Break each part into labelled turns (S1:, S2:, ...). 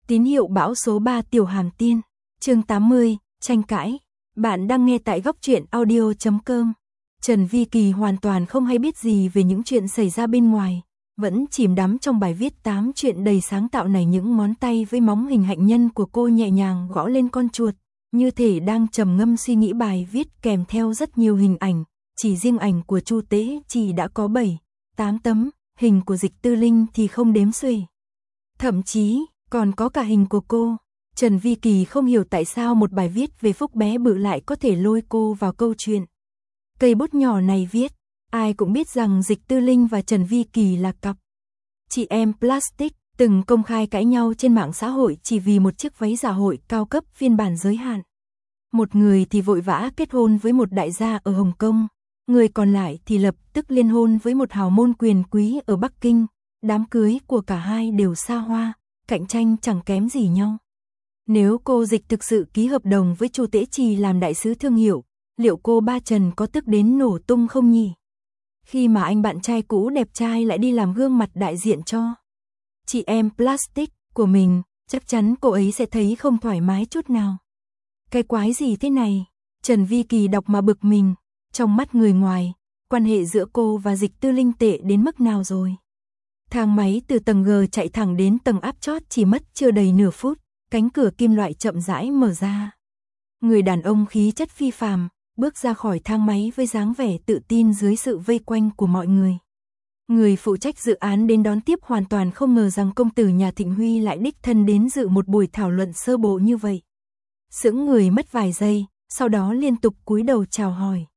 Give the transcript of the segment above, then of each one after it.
S1: Tín hiệu bão số 3 Tiểu Hàm Tiên, chương 80, tranh cãi. Bạn đang nghe tại góc truyện audio.com. Trần Vi Kỳ hoàn toàn không hay biết gì về những chuyện xảy ra bên ngoài, vẫn chìm đắm trong bài viết 8 chuyện đầy sáng tạo này. Những ngón tay với móng hình hạnh nhân của cô nhẹ nhàng gõ lên con chuột, như thể đang trầm ngâm suy nghĩ bài viết kèm theo rất nhiều hình ảnh. Chỉ riêng ảnh của Chu Tế chỉ đã có 7-8 tấm, hình của Dịch Tư Linh thì không đếm xuể. Thậm chí còn có cả hình của cô. Trần Vi Kỳ không hiểu tại sao một bài viết về Phúc bé bự lại có thể lôi cô vào câu chuyện. Cây bút nhỏ này viết, ai cũng biết rằng Dịch Tư Linh và Trần Vi Kỳ là cặp chị em plastic, từng công khai cãi nhau trên mạng xã hội chỉ vì một chiếc váy dạ hội cao cấp phiên bản giới hạn. Một người thì vội vã kết hôn với một đại gia ở Hồng Kông, người còn lại thì lập tức liên hôn với một hào môn quyền quý ở Bắc Kinh. Đám cưới của cả hai đều xa hoa, cạnh tranh chẳng kém gì nhau. Nếu cô Dịch thực sự ký hợp đồng với Chu Tế Trì làm đại sứ thương hiệu, liệu cô Ba Trần có tức đến nổ tung không nhỉ? Khi mà anh bạn trai cũ đẹp trai lại đi làm gương mặt đại diện cho chị em plastic của mình, chắc chắn cô ấy sẽ thấy không thoải mái chút nào. Cái quái gì thế này? Trần Vi Kỳ đọc mà bực mình. Trong mắt người ngoài, quan hệ giữa cô và Dịch Tư Linh tệ đến mức nào rồi? Thang máy từ tầng G chạy thẳng đến tầng áp chót chỉ mất chưa đầy nửa phút, cánh cửa kim loại chậm rãi mở ra. Người đàn ông khí chất phi phàm bước ra khỏi thang máy với dáng vẻ tự tin dưới sự vây quanh của mọi người. Người phụ trách dự án đến đón tiếp hoàn toàn không ngờ rằng công tử nhà Thịnh Huy lại đích thân đến dự một buổi thảo luận sơ bộ như vậy. Sững người mất vài giây, sau đó liên tục cúi đầu chào hỏi.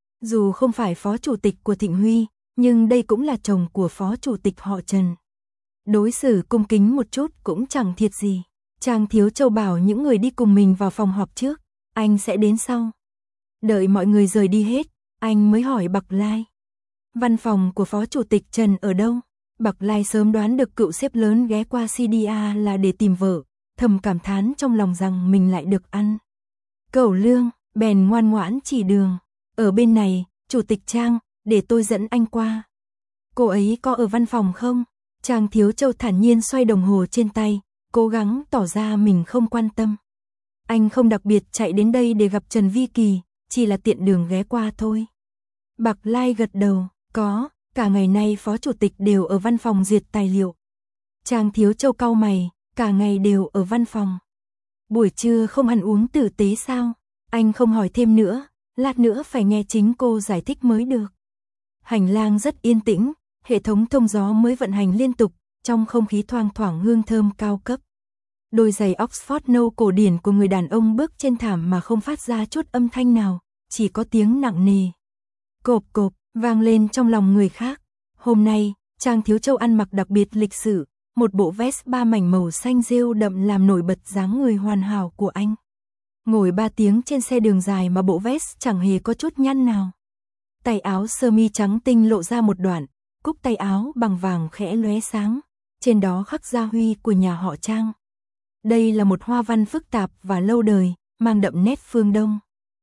S1: Dù không phải phó chủ tịch của Thịnh Huy, nhưng đây cũng là chồng của phó chủ tịch họ Trần. Đối xử cung kính một chút cũng chẳng thiệt gì. Trang Thiếu Châu bảo những người đi cùng mình vào phòng họp trước, anh sẽ đến sau. Đợi mọi người rời đi hết, anh mới hỏi Bạc Lai. Văn phòng của phó chủ tịch Trần ở đâu? Bạc Lai sớm đoán được cựu sếp lớn ghé qua CDA là để tìm vợ, thầm cảm thán trong lòng rằng mình lại được ăn cẩu lương, bèn ngoan ngoãn chỉ đường. Ở bên này, chủ tịch Trang, để tôi dẫn anh qua. Cô ấy có ở văn phòng không? Trang Thiếu Châu thản nhiên xoay đồng hồ trên tay, cố gắng tỏ ra mình không quan tâm. Anh không đặc biệt chạy đến đây để gặp Trần Vi Kỳ, chỉ là tiện đường ghé qua thôi. Bạc Lai gật đầu, có, cả ngày nay phó chủ tịch đều ở văn phòng duyệt tài liệu. Trang Thiếu Châu cau mày, cả ngày đều ở văn phòng. Buổi trưa không ăn uống tử tế sao? Anh không hỏi thêm nữa, lát nữa phải nghe chính cô giải thích mới được. Hành lang rất yên tĩnh, hệ thống thông gió mới vận hành liên tục, trong không khí thoang thoảng hương thơm cao cấp. Đôi giày Oxford nâu cổ điển của người đàn ông bước trên thảm mà không phát ra chút âm thanh nào, chỉ có tiếng nặng nề cộp cộp vang lên trong lòng người khác. Hôm nay, Trang Thiếu Châu ăn mặc đặc biệt lịch sự, một bộ vest 3 mảnh màu xanh rêu đậm làm nổi bật dáng người hoàn hảo của anh. Ngồi 3 tiếng trên xe đường dài mà bộ vest chẳng hề có chút nhăn nào. Tay áo sơ mi trắng tinh lộ ra một đoạn, cúc tay áo bằng vàng khẽ lóe sáng, trên đó khắc gia huy của nhà họ Trang. Đây là một hoa văn phức tạp và lâu đời, mang đậm nét phương Đông.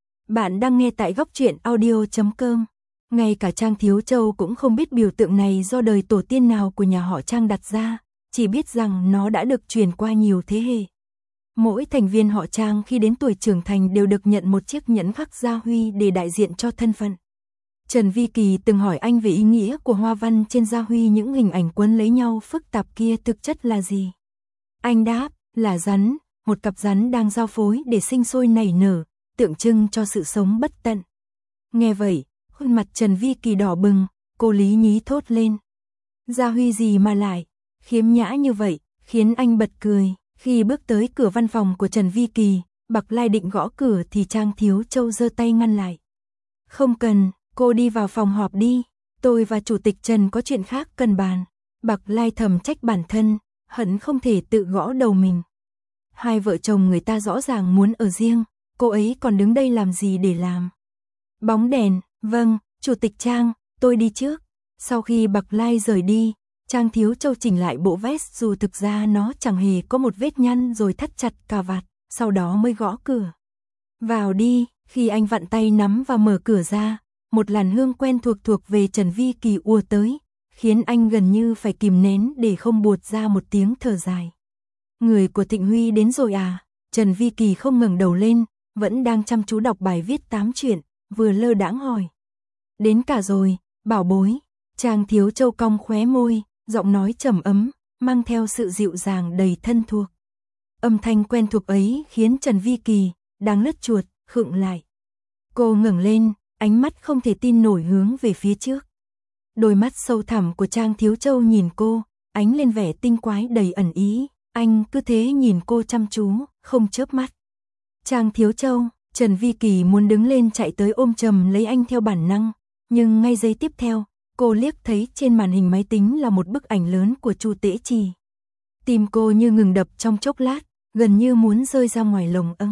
S1: Bạn đang nghe tại góc truyện audio.com. Ngay cả Trang Thiếu Châu cũng không biết biểu tượng này do đời tổ tiên nào của nhà họ Trang đặt ra, chỉ biết rằng nó đã được truyền qua nhiều thế hệ. Mỗi thành viên họ Trang khi đến tuổi trưởng thành đều được nhận một chiếc nhẫn khắc gia huy để đại diện cho thân phận. Trần Vi Kỳ từng hỏi anh về ý nghĩa của hoa văn trên gia huy, những hình ảnh quấn lấy nhau phức tạp kia thực chất là gì. Anh đáp, là rắn, một cặp rắn đang giao phối để sinh sôi nảy nở, tượng trưng cho sự sống bất tận. Nghe vậy, khuôn mặt Trần Vi Kỳ đỏ bừng, cô lý nhí thốt lên. Gia huy gì mà lại khiếm nhã như vậy, khiến anh bật cười. Khi bước tới cửa văn phòng của Trần Vi Kỳ, Bạc Lai định gõ cửa thì Trang Thiếu Châu giơ tay ngăn lại. Không cần, cô đi vào phòng họp đi, tôi và chủ tịch Trần có chuyện khác cần bàn. Bạc Lai thầm trách bản thân, hận không thể tự gõ đầu mình. Hai vợ chồng người ta rõ ràng muốn ở riêng, cô ấy còn đứng đây làm gì để làm. Bóng đèn, vâng, chủ tịch Trang, tôi đi trước. Sau khi Bạc Lai rời đi, Trang Thiếu Châu chỉnh lại bộ vest dù thực ra nó chẳng hề có một vết nhăn rồi thắt chặt cà vạt, sau đó mới gõ cửa. Vào đi, khi anh vặn tay nắm và mở cửa ra, một làn hương quen thuộc về Trần Vi Kỳ ùa tới, khiến anh gần như phải kìm nén để không buột ra một tiếng thở dài. người của Thịnh Huy đến rồi à? Trần Vi Kỳ không ngẩng đầu lên, vẫn đang chăm chú đọc bài viết 8 chuyện, vừa lơ đãng hỏi. Đến cả rồi, bảo bối. Trang Thiếu Châu cong khóe môi, giọng nói trầm ấm, mang theo sự dịu dàng đầy thân thuộc. Âm thanh quen thuộc ấy khiến Trần Vi Kỳ đang lướt chuột khựng lại. Cô ngẩng lên, ánh mắt không thể tin nổi hướng về phía trước. Đôi mắt sâu thẳm của Trang Thiếu Châu nhìn cô, ánh lên vẻ tinh quái đầy ẩn ý. Anh cứ thế nhìn cô chăm chú, không chớp mắt. Trang Thiếu Châu, Trần Vi Kỳ muốn đứng lên chạy tới ôm chầm lấy anh theo bản năng, nhưng ngay giây tiếp theo, cô liếc thấy trên màn hình máy tính là một bức ảnh lớn của Chu Tễ Trì. Tim cô như ngừng đập trong chốc lát, gần như muốn rơi ra ngoài lồng âng.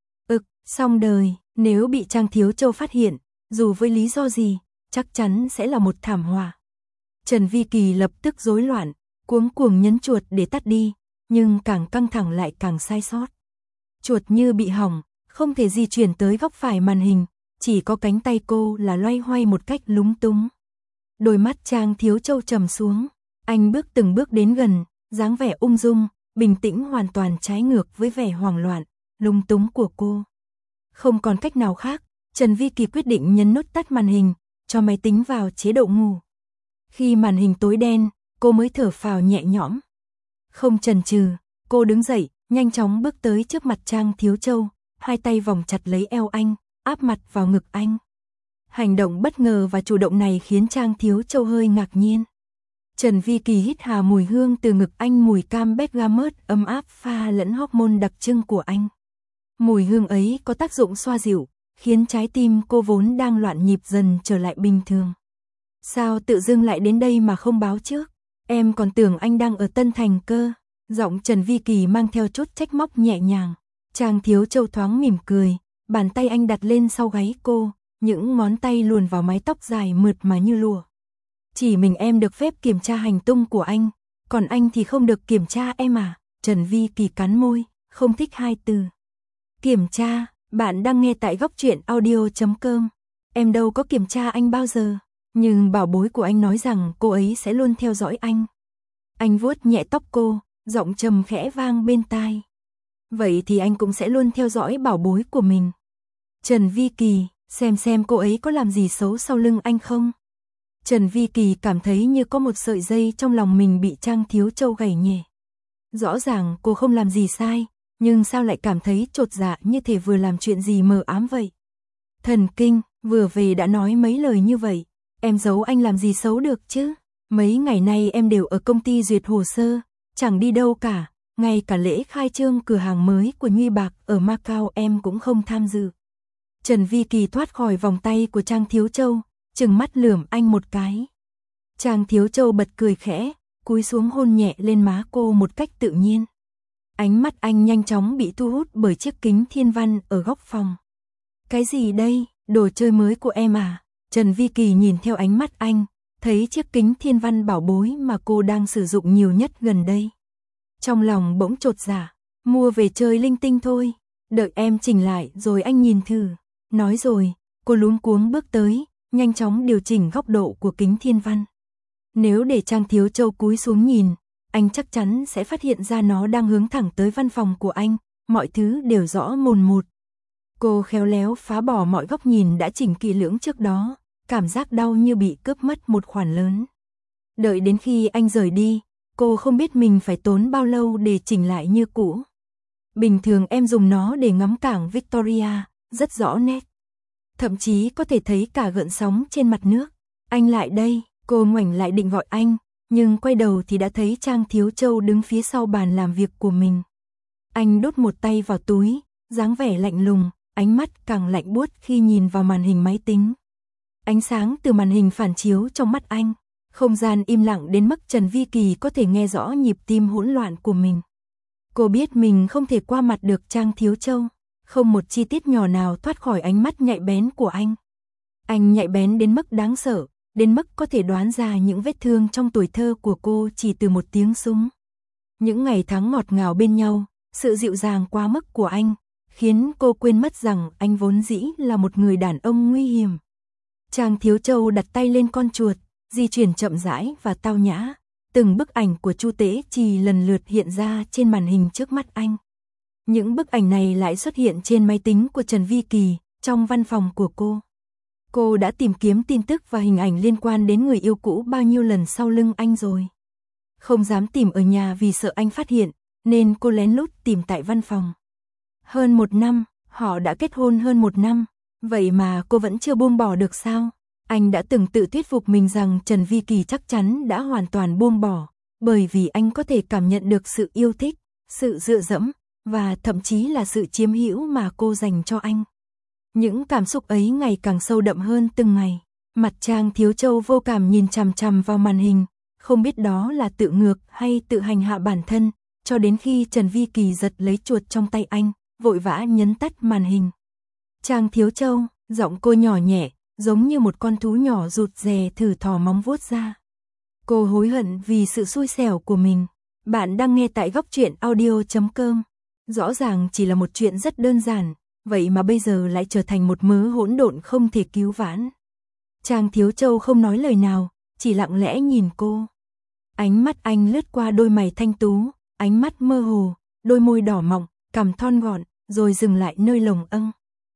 S1: Xong đời, nếu bị Trang Thiếu Châu phát hiện, dù với lý do gì, chắc chắn sẽ là một thảm họa. Trần Vi Kỳ lập tức rối loạn, cuống cuồng nhấn chuột để tắt đi, nhưng càng căng thẳng lại càng sai sót. Chuột như bị hỏng, không thể di chuyển tới góc phải màn hình, chỉ có cánh tay cô là loay hoay một cách lúng túng. Đôi mắt Trang Thiếu Châu trầm xuống, anh bước từng bước đến gần, dáng vẻ ung dung, bình tĩnh hoàn toàn trái ngược với vẻ hoảng loạn, lúng túng của cô. Không còn cách nào khác, Trần Vi Kỳ quyết định nhấn nút tắt màn hình, cho máy tính vào chế độ ngủ. Khi màn hình tối đen, cô mới thở phào nhẹ nhõm. Không chần chừ, cô đứng dậy, nhanh chóng bước tới trước mặt Trang Thiếu Châu, hai tay vòng chặt lấy eo anh, áp mặt vào ngực anh. Hành động bất ngờ và chủ động này khiến Trang Thiếu Châu hơi ngạc nhiên. Trần Vi Kỳ hít hà mùi hương từ ngực anh, mùi cam bergamot ấm áp pha lẫn hormone đặc trưng của anh. Mùi hương ấy có tác dụng xoa dịu, khiến trái tim cô vốn đang loạn nhịp dần trở lại bình thường. Sao tự dưng lại đến đây mà không báo trước? Em còn tưởng anh đang ở Tân Thành cơ. Giọng Trần Vi Kỳ mang theo chút trách móc nhẹ nhàng. Trang Thiếu Châu thoáng mỉm cười, bàn tay anh đặt lên sau gáy cô, những ngón tay luồn vào mái tóc dài mượt mà như lụa. Chỉ mình em được phép kiểm tra hành tung của anh, còn anh thì không được kiểm tra em à? Trần Vi Kỳ cắn môi, không thích hai từ. Kiểm tra, bạn đang nghe tại góc truyện audio.com. Em đâu có kiểm tra anh bao giờ, nhưng bảo bối của anh nói rằng cô ấy sẽ luôn theo dõi anh. Anh vuốt nhẹ tóc cô, giọng trầm khẽ vang bên tai. Vậy thì anh cũng sẽ luôn theo dõi bảo bối của mình. Trần Vi Kỳ, xem cô ấy có làm gì xấu sau lưng anh không? Trần Vi Kỳ cảm thấy như có một sợi dây trong lòng mình bị Trang Thiếu Châu gảy nhẹ. Rõ ràng cô không làm gì sai, nhưng sao lại cảm thấy chột dạ như thể vừa làm chuyện gì mờ ám vậy? Thần kinh, vừa về đã nói mấy lời như vậy, em giấu anh làm gì xấu được chứ? Mấy ngày nay em đều ở công ty duyệt hồ sơ, chẳng đi đâu cả, ngay cả lễ khai trương cửa hàng mới của Nhuy Bạc ở Macau em cũng không tham dự. Trần Vi Kỳ thoát khỏi vòng tay của Trang Thiếu Châu, trừng mắt lườm anh một cái. Trang Thiếu Châu bật cười khẽ, cúi xuống hôn nhẹ lên má cô một cách tự nhiên. Ánh mắt anh nhanh chóng bị thu hút bởi chiếc kính thiên văn ở góc phòng. Cái gì đây, đồ chơi mới của em à? Trần Vi Kỳ nhìn theo ánh mắt anh, thấy chiếc kính thiên văn bảo bối mà cô đang sử dụng nhiều nhất gần đây. Trong lòng bỗng chột dạ, mua về chơi linh tinh thôi, đợi em chỉnh lại rồi anh nhìn thử. Nói rồi, cô luống cuống bước tới, nhanh chóng điều chỉnh góc độ của kính thiên văn. Nếu để Trang Thiếu Châu cúi xuống nhìn, anh chắc chắn sẽ phát hiện ra nó đang hướng thẳng tới văn phòng của anh, mọi thứ đều rõ mồn một. Cô khéo léo phá bỏ mọi góc nhìn đã chỉnh kỹ lưỡng trước đó, cảm giác đau như bị cướp mất một khoản lớn. Đợi đến khi anh rời đi, cô không biết mình phải tốn bao lâu để chỉnh lại như cũ. Bình thường em dùng nó để ngắm cảng Victoria, rất rõ nét. Thậm chí có thể thấy cả gợn sóng trên mặt nước. Anh lại đây, cô ngoảnh lại định gọi anh, nhưng quay đầu thì đã thấy Trang Thiếu Châu đứng phía sau bàn làm việc của mình. Anh đút một tay vào túi, dáng vẻ lạnh lùng, ánh mắt càng lạnh buốt khi nhìn vào màn hình máy tính. Ánh sáng từ màn hình phản chiếu trong mắt anh, không gian im lặng đến mức Trần Vi Kỳ có thể nghe rõ nhịp tim hỗn loạn của mình. Cô biết mình không thể qua mặt được Trang Thiếu Châu, không một chi tiết nhỏ nào thoát khỏi ánh mắt nhạy bén của anh. Anh nhạy bén đến mức đáng sợ, đến mức có thể đoán ra những vết thương trong tuổi thơ của cô chỉ từ một tiếng súng. Những ngày tháng ngọt ngào bên nhau, sự dịu dàng quá mức của anh, khiến cô quên mất rằng anh vốn dĩ là một người đàn ông nguy hiểm. Trang Thiếu Châu đặt tay lên con chuột, di chuyển chậm rãi và tao nhã, từng bức ảnh của Chu Tế Trì lần lượt hiện ra trên màn hình trước mắt anh. Những bức ảnh này lại xuất hiện trên máy tính của Trần Vi Kỳ, trong văn phòng của cô. Cô đã tìm kiếm tin tức và hình ảnh liên quan đến người yêu cũ bao nhiêu lần sau lưng anh rồi. Không dám tìm ở nhà vì sợ anh phát hiện, nên cô lén lút tìm tại văn phòng. Hơn 1 năm, họ đã kết hôn hơn 1 năm, vậy mà cô vẫn chưa buông bỏ được sao? Anh đã từng tự thuyết phục mình rằng Trần Vi Kỳ chắc chắn đã hoàn toàn buông bỏ, bởi vì anh có thể cảm nhận được sự yêu thích, sự dựa dẫm, và thậm chí là sự chiếm hữu mà cô dành cho anh. Những cảm xúc ấy ngày càng sâu đậm hơn từng ngày. Mặt Trang Thiếu Châu vô cảm nhìn chằm chằm vào màn hình, không biết đó là tự ngược hay tự hành hạ bản thân, cho đến khi Trần Vi Kỳ giật lấy chuột trong tay anh, vội vã nhấn tắt màn hình. Trang Thiếu Châu, giọng cô nhỏ nhẹ, giống như một con thú nhỏ rụt rè thử thò móng vuốt ra. Cô hối hận vì sự xui xẻo của mình. Bạn đang nghe tại Góc Truyện Audio.com. Rõ ràng chỉ là một chuyện rất đơn giản, vậy mà bây giờ lại trở thành một mớ hỗn độn không thể cứu vãn. Trang Thiếu Châu không nói lời nào, chỉ lặng lẽ nhìn cô. Ánh mắt anh lướt qua đôi mày thanh tú, ánh mắt mơ hồ, đôi môi đỏ mọng, cằm thon gọn, rồi dừng lại nơi lồng âng.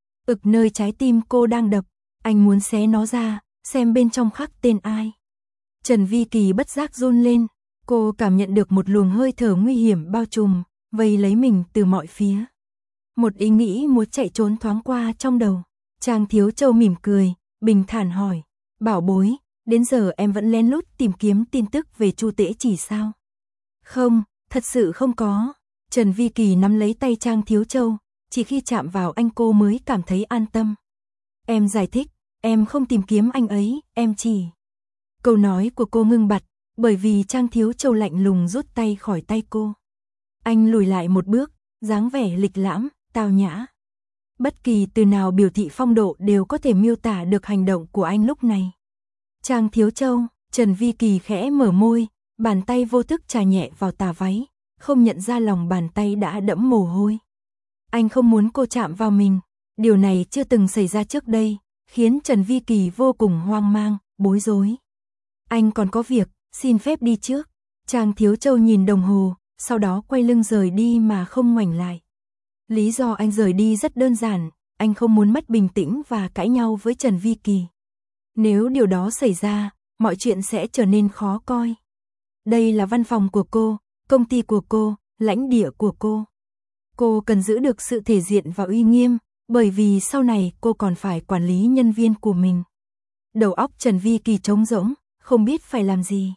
S1: Nơi trái tim cô đang đập, anh muốn xé nó ra, xem bên trong khắc tên ai. Trần Vi Kỳ bất giác run lên, cô cảm nhận được một luồng hơi thở nguy hiểm bao trùm, vây lấy mình từ mọi phía. Một ý nghĩ muốn chạy trốn thoáng qua trong đầu. Trang Thiếu Châu mỉm cười, bình thản hỏi, bảo bối, đến giờ em vẫn lén lút tìm kiếm tin tức về Chu Tế Trì sao? Không, thật sự không có. Trần Vi Kỳ nắm lấy tay Trang Thiếu Châu, chỉ khi chạm vào anh cô mới cảm thấy an tâm. Em giải thích, em không tìm kiếm anh ấy, em chỉ... Câu nói của cô ngưng bặt, bởi vì Trang Thiếu Châu lạnh lùng rút tay khỏi tay cô. Anh lùi lại một bước, dáng vẻ lịch lãm, tao nhã. Bất kỳ từ nào biểu thị phong độ đều có thể miêu tả được hành động của anh lúc này. Trang Thiếu Châu, Trần Vi Kỳ khẽ mở môi, bàn tay vô thức chà nhẹ vào tà váy, không nhận ra lòng bàn tay đã đẫm mồ hôi. Anh không muốn cô chạm vào mình, điều này chưa từng xảy ra trước đây, khiến Trần Vi Kỳ vô cùng hoang mang, bối rối. Anh còn có việc, xin phép đi trước. Trang Thiếu Châu nhìn đồng hồ, sau đó quay lưng rời đi mà không ngoảnh lại. Lý do anh rời đi rất đơn giản, anh không muốn mất bình tĩnh và cãi nhau với Trần Vi Kỳ. Nếu điều đó xảy ra, mọi chuyện sẽ trở nên khó coi. Đây là văn phòng của cô, công ty của cô, lãnh địa của cô. Cô cần giữ được sự thể diện và uy nghiêm, bởi vì sau này cô còn phải quản lý nhân viên của mình. Đầu óc Trần Vi Kỳ trống rỗng, không biết phải làm gì.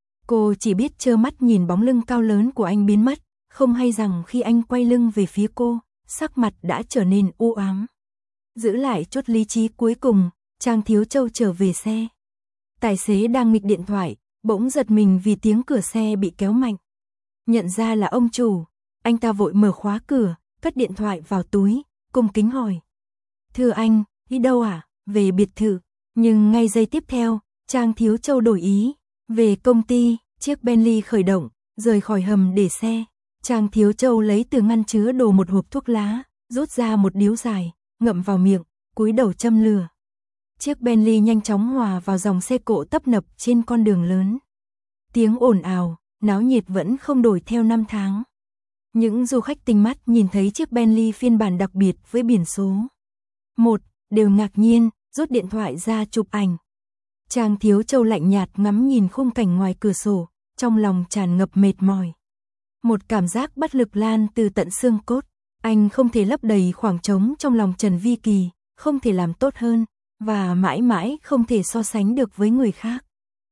S1: Cô chỉ biết trơ mắt nhìn bóng lưng cao lớn của anh biến mất, không hay rằng khi anh quay lưng về phía cô, sắc mặt đã trở nên u ám. Giữ lại chút lý trí cuối cùng, Trang Thiếu Châu trở về xe. Tài xế đang nghịch điện thoại, bỗng giật mình vì tiếng cửa xe bị kéo mạnh. Nhận ra là ông chủ, anh ta vội mở khóa cửa, cất điện thoại vào túi, cung kính hỏi. Thưa anh, đi đâu à? Về biệt thự. Nhưng ngay giây tiếp theo, Trang Thiếu Châu đổi ý. Về công ty, chiếc Bentley khởi động, rời khỏi hầm để xe. Trang Thiếu Châu lấy từ ngăn chứa đồ một hộp thuốc lá, rút ra một điếu dài, ngậm vào miệng, cúi đầu châm lửa. Chiếc Bentley nhanh chóng hòa vào dòng xe cộ tấp nập trên con đường lớn. Tiếng ồn ào, náo nhiệt vẫn không đổi theo năm tháng. Những du khách tinh mắt nhìn thấy chiếc Bentley phiên bản đặc biệt với biển số 1, đều ngạc nhiên, rút điện thoại ra chụp ảnh. Trang Thiếu Châu lạnh nhạt ngắm nhìn khung cảnh ngoài cửa sổ, trong lòng tràn ngập mệt mỏi. Một cảm giác bất lực lan từ tận xương cốt, anh không thể lấp đầy khoảng trống trong lòng Trần Vi Kỳ, không thể làm tốt hơn, và mãi mãi không thể so sánh được với người khác.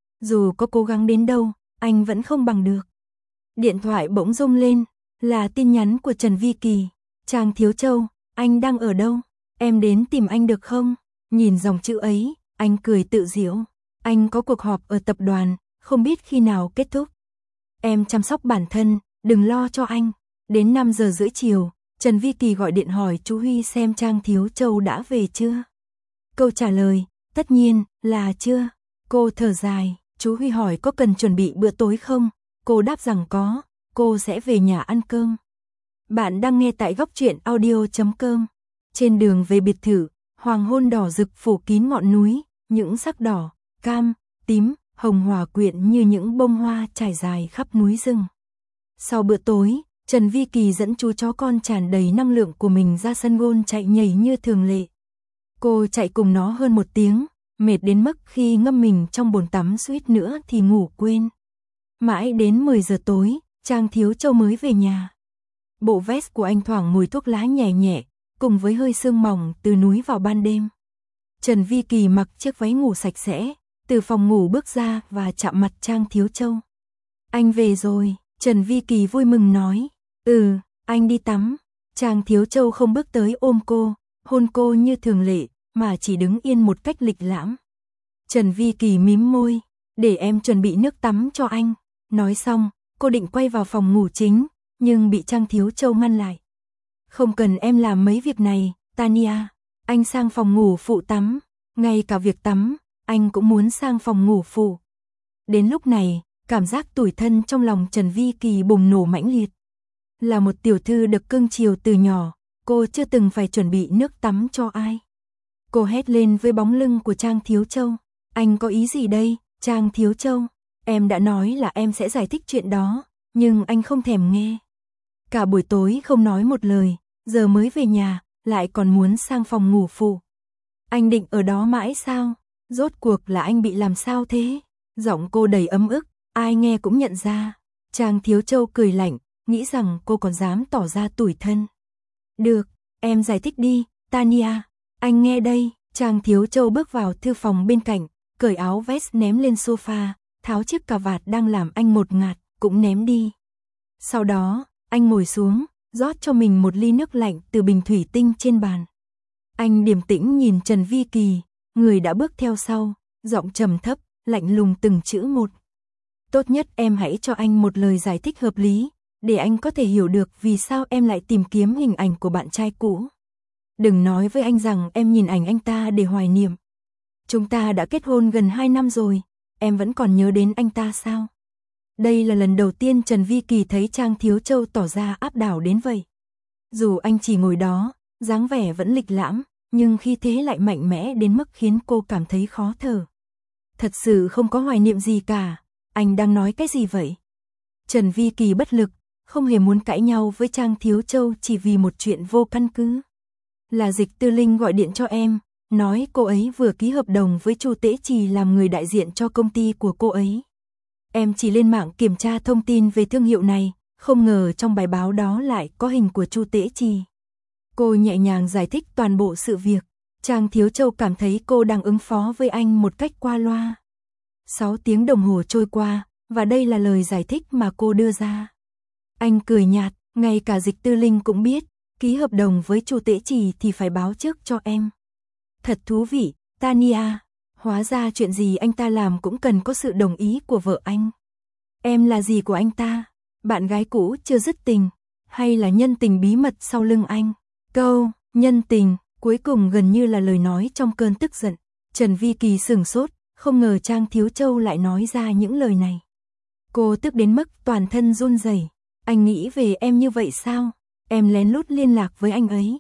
S1: Dù có cố gắng đến đâu, anh vẫn không bằng được. Điện thoại bỗng rung lên, là tin nhắn của Trần Vi Kỳ. Trang Thiếu Châu, anh đang ở đâu? Em đến tìm anh được không? Nhìn dòng chữ ấy, anh cười tự giễu. Anh có cuộc họp ở tập đoàn, không biết khi nào kết thúc. Em chăm sóc bản thân, đừng lo cho anh. Đến 5 giờ rưỡi chiều, Trần Vi Kỳ gọi điện hỏi chú Huy xem Trang Thiếu Châu đã về chưa. Câu trả lời, tất nhiên là chưa. Cô thở dài, chú Huy hỏi có cần chuẩn bị bữa tối không? Cô đáp rằng có, cô sẽ về nhà ăn cơm. Bạn đang nghe tại Góc Truyện Audio.com. Trên đường về biệt thự, hoàng hôn đỏ rực phủ kín ngọn núi, những sắc đỏ, cam, tím, hồng hòa quyện như những bông hoa trải dài khắp núi rừng. Sau bữa tối, Trần Vi Kỳ dẫn chú chó con tràn đầy năng lượng của mình ra sân gôn chạy nhảy như thường lệ. Cô chạy cùng nó hơn 1 tiếng, mệt đến mức khi ngâm mình trong bồn tắm suýt nữa thì ngủ quên. Mãi đến 10 giờ tối, Trang Thiếu Châu mới về nhà. Bộ vest của anh thoảng mùi thuốc lá nhẹ nhẹ, cùng với hơi sương mỏng từ núi vào ban đêm. Trần Vi Kỳ mặc chiếc váy ngủ sạch sẽ, từ phòng ngủ bước ra và chạm mặt Trang Thiếu Châu. Anh về rồi, Trần Vi Kỳ vui mừng nói. Anh đi tắm. Trang Thiếu Châu không bước tới ôm cô, hôn cô như thường lệ, mà chỉ đứng yên một cách lịch lãm. Trần Vi Kỳ mím môi, để em chuẩn bị nước tắm cho anh. Nói xong, cô định quay vào phòng ngủ chính, nhưng bị Trang Thiếu Châu ngăn lại. Không cần em làm mấy việc này, Tania. Anh sang phòng ngủ phụ tắm, ngay cả việc tắm, anh cũng muốn sang phòng ngủ phụ. Đến lúc này, cảm giác tủi thân trong lòng Trần Vi Kỳ bùng nổ mãnh liệt. Là một tiểu thư được cưng chiều từ nhỏ, cô chưa từng phải chuẩn bị nước tắm cho ai. Cô hét lên với bóng lưng của Trang Thiếu Châu. Anh có ý gì đây, Trang Thiếu Châu? Em đã nói là em sẽ giải thích chuyện đó, nhưng anh không thèm nghe. Cả buổi tối không nói một lời, giờ mới về nhà, lại còn muốn sang phòng ngủ phụ. Anh định ở đó mãi sao? Rốt cuộc là anh bị làm sao thế? Giọng cô đầy ấm ức, ai nghe cũng nhận ra. Trang Thiếu Châu cười lạnh, nghĩ rằng cô còn dám tỏ ra tủi thân. Được, em giải thích đi, Tania. Anh nghe đây. Trang Thiếu Châu bước vào thư phòng bên cạnh, cởi áo vest ném lên sofa, tháo chiếc cà vạt đang làm anh ngột ngạt, cũng ném đi. Sau đó, anh ngồi xuống, rót cho mình một ly nước lạnh từ bình thủy tinh trên bàn. Anh điềm tĩnh nhìn Trần Vi Kỳ, người đã bước theo sau, giọng trầm thấp, lạnh lùng từng chữ một. Tốt nhất em hãy cho anh một lời giải thích hợp lý, để anh có thể hiểu được vì sao em lại tìm kiếm hình ảnh của bạn trai cũ. Đừng nói với anh rằng em nhìn ảnh anh ta để hoài niệm. Chúng ta đã kết hôn gần 2 năm rồi, em vẫn còn nhớ đến anh ta sao? Đây là lần đầu tiên Trần Vi Kỳ thấy Trang Thiếu Châu tỏ ra áp đảo đến vậy. Dù anh chỉ ngồi đó, dáng vẻ vẫn lịch lãm, nhưng khi thế lại mạnh mẽ đến mức khiến cô cảm thấy khó thở. Thật sự không có hoài niệm gì cả, anh đang nói cái gì vậy? Trần Vi Kỳ bất lực, không hề muốn cãi nhau với Trang Thiếu Châu chỉ vì một chuyện vô căn cứ. Là Dịch Tư Linh gọi điện cho em, nói cô ấy vừa ký hợp đồng với Chu Tế Trì làm người đại diện cho công ty của cô ấy. Em chỉ lên mạng kiểm tra thông tin về thương hiệu này, không ngờ trong bài báo đó lại có hình của Chu Tế Trì. Cô nhẹ nhàng giải thích toàn bộ sự việc. Trang Thiếu Châu cảm thấy cô đang ứng phó với anh một cách qua loa. 6 tiếng đồng hồ trôi qua, và đây là lời giải thích mà cô đưa ra. Anh cười nhạt, ngay cả Dịch Tư Linh cũng biết, ký hợp đồng với Chu Tế Trì thì phải báo trước cho em. Thật thú vị, Tania. Hóa ra chuyện gì anh ta làm cũng cần có sự đồng ý của vợ anh. Em là gì của anh ta? Bạn gái cũ chưa dứt tình, hay là nhân tình bí mật sau lưng anh? Câu nhân tình cuối cùng gần như là lời nói trong cơn tức giận. Trần Vi Kỳ sửng sốt, không ngờ Trang Thiếu Châu lại nói ra những lời này. Cô tức đến mức toàn thân run rẩy. Anh nghĩ về em như vậy sao? Em lén lút liên lạc với anh ấy.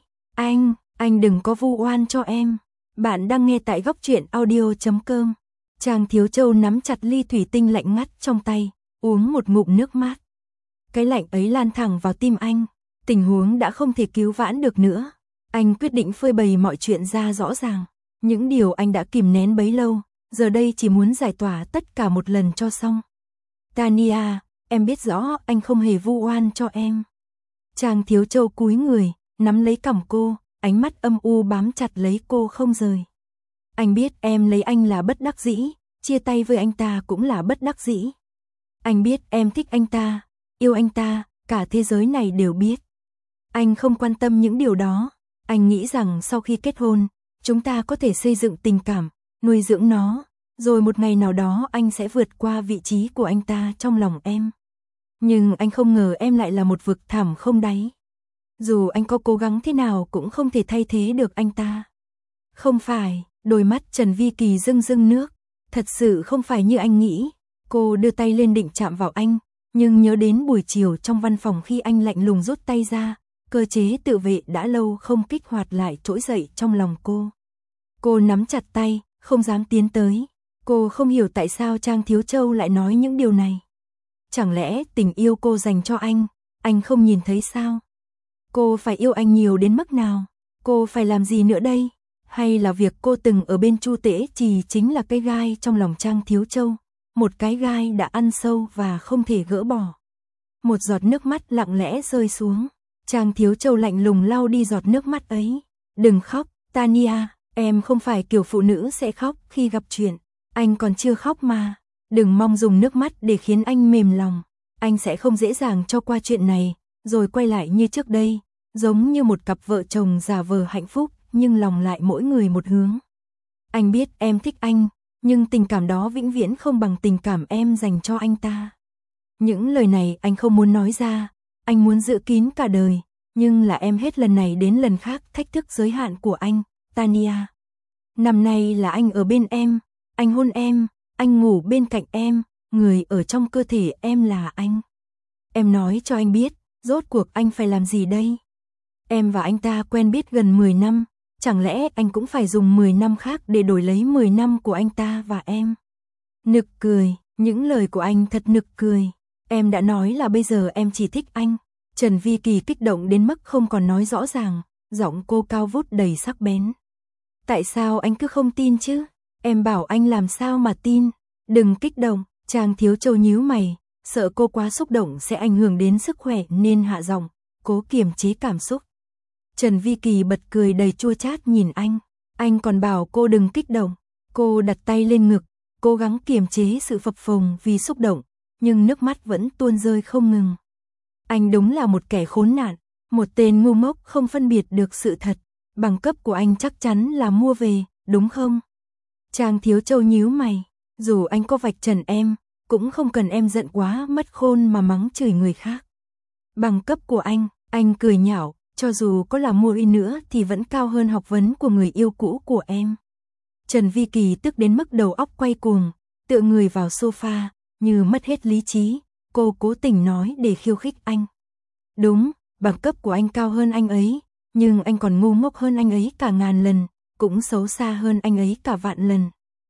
S1: Anh đừng có vu oan cho em. Bạn đang nghe tại góc truyện audio.com. Trang Thiếu Châu nắm chặt ly thủy tinh lạnh ngắt trong tay, uống một ngụm nước mát. Cái lạnh ấy lan thẳng vào tim anh. Tình huống đã không thể cứu vãn được nữa. Anh quyết định phơi bày mọi chuyện ra rõ ràng. Những điều anh đã kìm nén bấy lâu, giờ đây chỉ muốn giải tỏa tất cả một lần cho xong. Tania, em biết rõ anh không hề vu oan cho em. Trang Thiếu Châu cúi người, nắm lấy cằm cô, ánh mắt âm u bám chặt lấy cô không rời. Anh biết em lấy anh là bất đắc dĩ, chia tay với anh ta cũng là bất đắc dĩ. Anh biết em thích anh ta, yêu anh ta, cả thế giới này đều biết. Anh không quan tâm những điều đó. Anh nghĩ rằng sau khi kết hôn, chúng ta có thể xây dựng tình cảm, nuôi dưỡng nó, rồi một ngày nào đó anh sẽ vượt qua vị trí của anh ta trong lòng em. Nhưng anh không ngờ em lại là một vực thẳm không đáy. Dù anh có cố gắng thế nào cũng không thể thay thế được anh ta. Không phải, đôi mắt Trần Vi Kỳ rưng rưng nước. Thật sự không phải như anh nghĩ. Cô đưa tay lên định chạm vào anh, nhưng nhớ đến buổi chiều trong văn phòng khi anh lạnh lùng rút tay ra, cơ chế tự vệ đã lâu không kích hoạt lại trỗi dậy trong lòng cô. Cô nắm chặt tay, không dám tiến tới. Cô không hiểu tại sao Trang Thiếu Châu lại nói những điều này. Chẳng lẽ tình yêu cô dành cho anh không nhìn thấy sao? Cô phải yêu anh nhiều đến mức nào? Cô phải làm gì nữa đây? Hay là việc cô từng ở bên Chu Tễ Trì chính là cái gai trong lòng Trang Thiếu Châu, một cái gai đã ăn sâu và không thể gỡ bỏ. Một giọt nước mắt lặng lẽ rơi xuống. Trang Thiếu Châu lạnh lùng lau đi giọt nước mắt ấy. Đừng khóc, Tania, em không phải kiểu phụ nữ sẽ khóc khi gặp chuyện. Anh còn chưa khóc mà. Đừng mong dùng nước mắt để khiến anh mềm lòng. Anh sẽ không dễ dàng cho qua chuyện này, rồi quay lại như trước đây, giống như một cặp vợ chồng giả vờ hạnh phúc, nhưng lòng lại mỗi người một hướng. Anh biết em thích anh, nhưng tình cảm đó vĩnh viễn không bằng tình cảm em dành cho anh ta. Những lời này anh không muốn nói ra, anh muốn giữ kín cả đời, nhưng là em hết lần này đến lần khác thách thức giới hạn của anh, Tania. Năm nay là anh ở bên em, anh hôn em, anh ngủ bên cạnh em, người ở trong cơ thể em là anh. Em nói cho anh biết, rốt cuộc anh phải làm gì đây? Em và anh ta quen biết gần 10 năm, chẳng lẽ anh cũng phải dùng 10 năm khác để đổi lấy 10 năm của anh ta và em? Nực cười, những lời của anh thật nực cười. Em đã nói là bây giờ em chỉ thích anh. Trần Vi Kỳ kích động đến mức không còn nói rõ ràng, giọng cô cao vút đầy sắc bén. Tại sao anh cứ không tin chứ? Em bảo anh làm sao mà tin? Đừng kích động, Trang Thiếu Châu nhíu mày, sợ cô quá xúc động sẽ ảnh hưởng đến sức khỏe nên hạ giọng, cố kiềm chế cảm xúc. Trần Vi Kỳ bật cười đầy chua chát nhìn anh còn bảo cô đừng kích động. Cô đặt tay lên ngực, cố gắng kiềm chế sự phập phồng vì xúc động, nhưng nước mắt vẫn tuôn rơi không ngừng. Anh đúng là một kẻ khốn nạn, một tên ngu ngốc không phân biệt được sự thật. Bằng cấp của anh chắc chắn là mua về, đúng không? Trang Thiếu Châu nhíu mày, dù anh có vạch trần em, cũng không cần em giận quá mất khôn mà mắng chửi người khác. Bằng cấp của anh cười nhạo, cho dù có là mua y nữa thì vẫn cao hơn học vấn của người yêu cũ của em. Trần Vi Kỳ tức đến mức đầu óc quay cuồng, tựa người vào sofa, như mất hết lý trí, cô cố tình nói để khiêu khích anh. Đúng, bằng cấp của anh cao hơn anh ấy, nhưng anh còn ngu ngốc hơn anh ấy cả ngàn lần, cũng xấu xa hơn anh ấy cả vạn lần.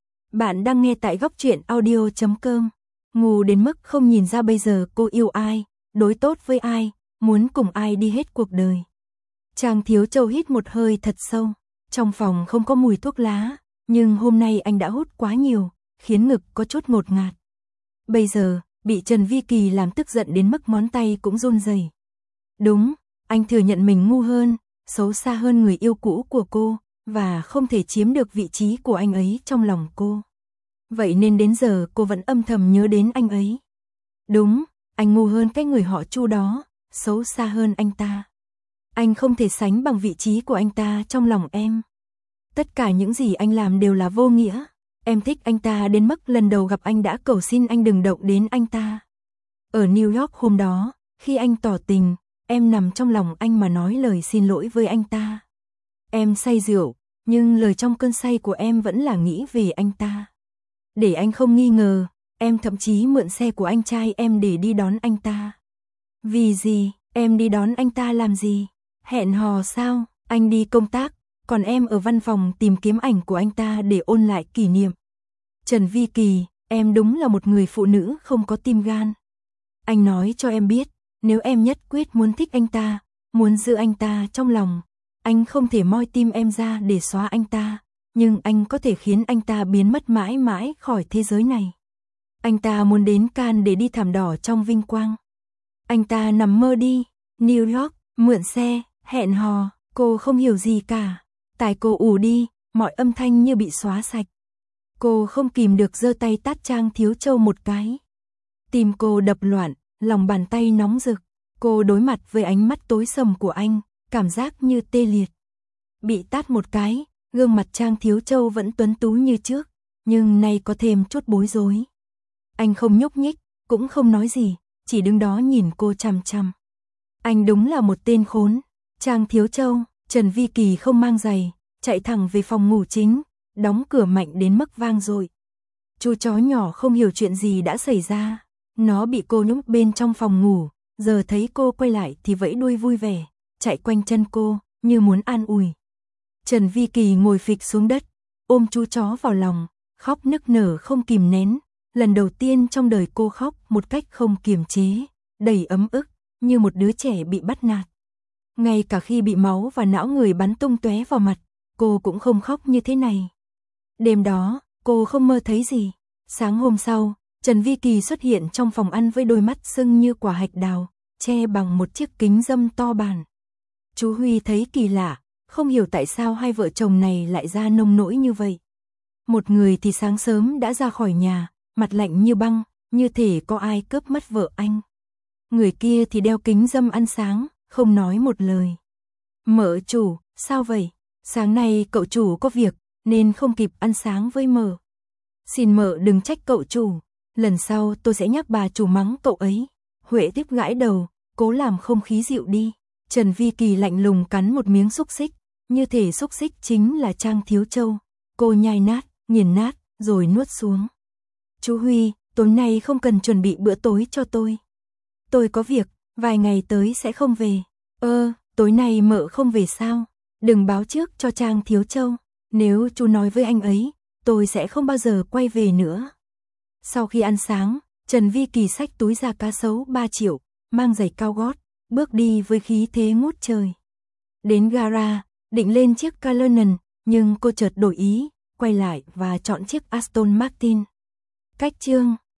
S1: Bạn đang nghe tại Góc Truyện Audio.com. Ngu đến mức không nhìn ra bây giờ cô yêu ai, đối tốt với ai, muốn cùng ai đi hết cuộc đời. Trang Thiếu Châu hít một hơi thật sâu, trong phòng không có mùi thuốc lá, nhưng hôm nay anh đã hút quá nhiều, khiến ngực có chút ngột ngạt. Bây giờ, bị Trần Vi Kỳ làm tức giận đến mức ngón tay cũng run rẩy. Đúng, anh thừa nhận mình ngu hơn, xấu xa hơn người yêu cũ của cô, và không thể chiếm được vị trí của anh ấy trong lòng cô. Vậy nên đến giờ cô vẫn âm thầm nhớ đến anh ấy. Đúng, anh ngu hơn cái người họ Chu đó, xấu xa hơn anh ta. Anh không thể sánh bằng vị trí của anh ta trong lòng em. Tất cả những gì anh làm đều là vô nghĩa. Em thích anh ta đến mức lần đầu gặp anh đã cầu xin anh đừng động đến anh ta. Ở New York hôm đó, khi anh tỏ tình, em nằm trong lòng anh mà nói lời xin lỗi với anh ta. Em say rượu, nhưng lời trong cơn say của em vẫn là nghĩ về anh ta. Để anh không nghi ngờ, em thậm chí mượn xe của anh trai em để đi đón anh ta. Vì gì, em đi đón anh ta làm gì? Hẹn hò sao? Anh đi công tác, còn em ở văn phòng tìm kiếm ảnh của anh ta để ôn lại kỷ niệm. Trần Vi Kỳ, em đúng là một người phụ nữ không có tim gan. Anh nói cho em biết, nếu em nhất quyết muốn thích anh ta, muốn giữ anh ta trong lòng, anh không thể moi tim em ra để xóa anh ta, nhưng anh có thể khiến anh ta biến mất mãi mãi khỏi thế giới này. Anh ta muốn đến Cannes để đi thảm đỏ trong vinh quang. Anh ta nằm mơ đi, New York, mượn xe, hẹn hò, cô không hiểu gì cả. Tai cô ù đi, mọi âm thanh như bị xóa sạch. Cô không kìm được giơ tay tát Trang Thiếu Châu một cái. Tim cô đập loạn, lòng bàn tay nóng rực. Cô đối mặt với ánh mắt tối sầm của anh, cảm giác như tê liệt. Bị tát một cái, gương mặt Trang Thiếu Châu vẫn tuấn tú như trước, nhưng nay có thêm chút bối rối. Anh không nhúc nhích, cũng không nói gì, chỉ đứng đó nhìn cô chằm chằm. Anh đúng là một tên khốn. Trang Thiếu Châu, Trần Vi Kỳ không mang giày, chạy thẳng về phòng ngủ chính, đóng cửa mạnh đến mức vang dội. Chú chó nhỏ không hiểu chuyện gì đã xảy ra, nó bị cô nhốt bên trong phòng ngủ, giờ thấy cô quay lại thì vẫy đuôi vui vẻ, chạy quanh chân cô, như muốn an ủi. Trần Vi Kỳ ngồi phịch xuống đất, ôm chú chó vào lòng, khóc nức nở không kìm nén. Lần đầu tiên trong đời cô khóc một cách không kiềm chế, đầy ấm ức, như một đứa trẻ bị bắt nạt. Ngay cả khi bị máu và não người bắn tung tóe vào mặt, cô cũng không khóc như thế này. Đêm đó, cô không mơ thấy gì. Sáng hôm sau, Trần Vi Kỳ xuất hiện trong phòng ăn với đôi mắt sưng như quả hạch đào, che bằng một chiếc kính râm to bản. Chú Huy thấy kỳ lạ, không hiểu tại sao hai vợ chồng này lại ra nông nỗi như vậy. Một người thì sáng sớm đã ra khỏi nhà, mặt lạnh như băng, như thể có ai cướp mất vợ anh. Người kia thì đeo kính râm ăn sáng, không nói một lời. Mợ chủ, sao vậy? Sáng nay cậu chủ có việc, nên không kịp ăn sáng với mợ. Xin mợ đừng trách cậu chủ, lần sau tôi sẽ nhắc bà chủ mắng cậu ấy. Huệ tiếp gãi đầu, cố làm không khí dịu đi. Trần Vi Kỳ lạnh lùng cắn một miếng xúc xích, như thể xúc xích chính là Trang Thiếu Châu. Cô nhai nát, nghiền nát, rồi nuốt xuống. Chú Huy, tối nay không cần chuẩn bị bữa tối cho tôi. Tôi có việc, vài ngày tới sẽ không về. Tối nay mợ không về sao? Đừng báo trước cho Trang Thiếu Châu. Nếu chú nói với anh ấy, tôi sẽ không bao giờ quay về nữa. Sau khi ăn sáng, Trần Vi Kỳ xách túi da cá sấu 3 triệu, mang giày cao gót, bước đi với khí thế ngút trời. Đến gara, định lên chiếc Cullinan, nhưng cô chợt đổi ý, quay lại và chọn chiếc Aston Martin. Cách chương